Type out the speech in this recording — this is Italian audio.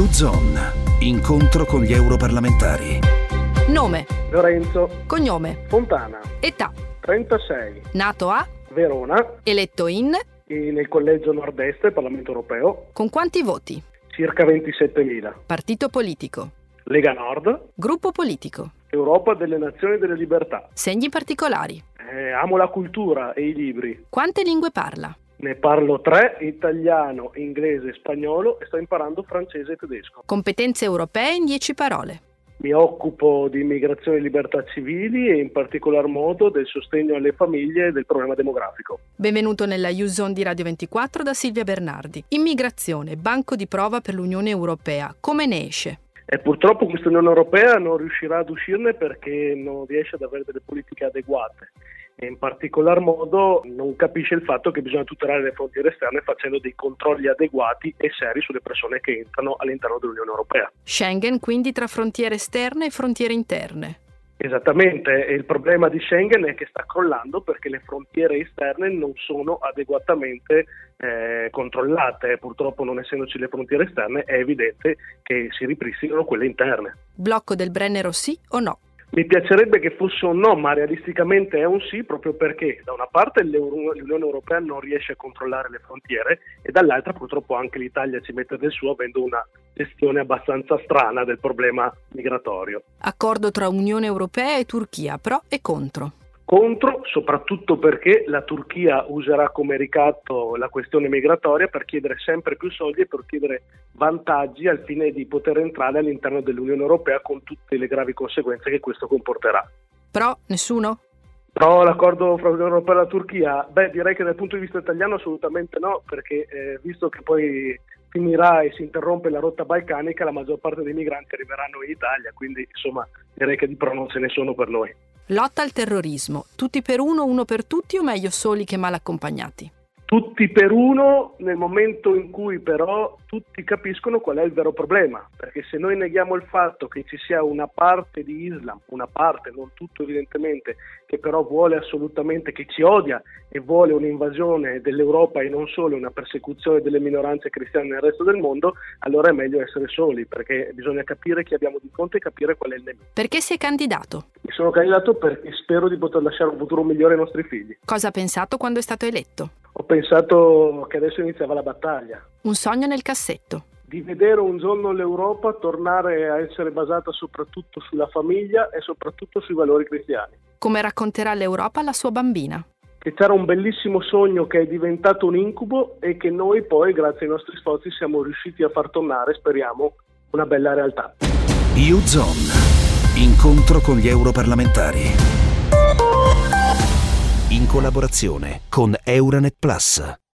U-Zone. Incontro con gli europarlamentari. Nome, Lorenzo. cognome, Fontana. età, 36. nato a, Verona. eletto in, E nel collegio nord-est del Parlamento europeo. con quanti voti, Circa 27.000. partito politico, Lega Nord. gruppo politico, Europa delle Nazioni e delle Libertà. segni particolari, Amo la cultura e i libri. quante lingue parla, Ne parlo 3: italiano, inglese e spagnolo, e sto imparando francese e tedesco. competenze europee in 10 parole. Mi occupo di immigrazione e libertà civili e in particolar modo del sostegno alle famiglie e del problema demografico. Benvenuto nella U-Zone di Radio 24 da Silvia Bernardi. Immigrazione, banco di prova per l'Unione Europea. Come ne esce? E purtroppo questa Unione Europea non riuscirà ad uscirne perché non riesce ad avere delle politiche adeguate e in particolar modo non capisce il fatto che bisogna tutelare le frontiere esterne facendo dei controlli adeguati e seri sulle persone che entrano all'interno dell'Unione Europea. Schengen quindi tra frontiere esterne e frontiere interne. Esattamente, e il problema di Schengen è che sta crollando perché le frontiere esterne non sono adeguatamente controllate. Purtroppo, non essendoci le frontiere esterne, è evidente che si ripristinano quelle interne. Blocco del Brennero sì o no? Mi piacerebbe che fosse un no, ma realisticamente è un sì, proprio perché da una parte l'Unione Europea non riesce a controllare le frontiere e dall'altra purtroppo anche l'Italia ci mette del suo avendo una gestione abbastanza strana del problema migratorio. Accordo tra Unione Europea e Turchia, pro e contro. Contro, soprattutto perché la Turchia userà come ricatto la questione migratoria per chiedere sempre più soldi e per chiedere vantaggi al fine di poter entrare all'interno dell'Unione Europea con tutte le gravi conseguenze che questo comporterà. Pro, nessuno? Però l'accordo fra l'Unione Europea e la Turchia, direi che dal punto di vista italiano assolutamente no, perché visto che poi finirà e si interrompe la rotta balcanica, la maggior parte dei migranti arriveranno in Italia, quindi insomma direi che di pro non ce ne sono per noi. Lotta al terrorismo, tutti per uno, uno per tutti o meglio soli che mal accompagnati? Tutti per uno nel momento in cui però tutti capiscono qual è il vero problema, perché se noi neghiamo il fatto che ci sia una parte di Islam, una parte, non tutto evidentemente, che però vuole assolutamente, che ci odia e vuole un'invasione dell'Europa e non solo una persecuzione delle minoranze cristiane nel resto del mondo, allora è meglio essere soli, perché bisogna capire chi abbiamo di fronte e capire qual è il nemico. Perché si è candidato? Mi sono candidato perché spero di poter lasciare un futuro migliore ai nostri figli. Cosa ha pensato quando è stato eletto? Ho pensato che adesso iniziava la battaglia. Un sogno nel cassetto. Di vedere un giorno l'Europa tornare a essere basata soprattutto sulla famiglia e soprattutto sui valori cristiani. Come racconterà l'Europa alla sua bambina? Che c'era un bellissimo sogno che è diventato un incubo e che noi poi, grazie ai nostri sforzi, siamo riusciti a far tornare, speriamo, una bella realtà. U-Zone. Incontro con gli europarlamentari. In collaborazione con Euranet Plus.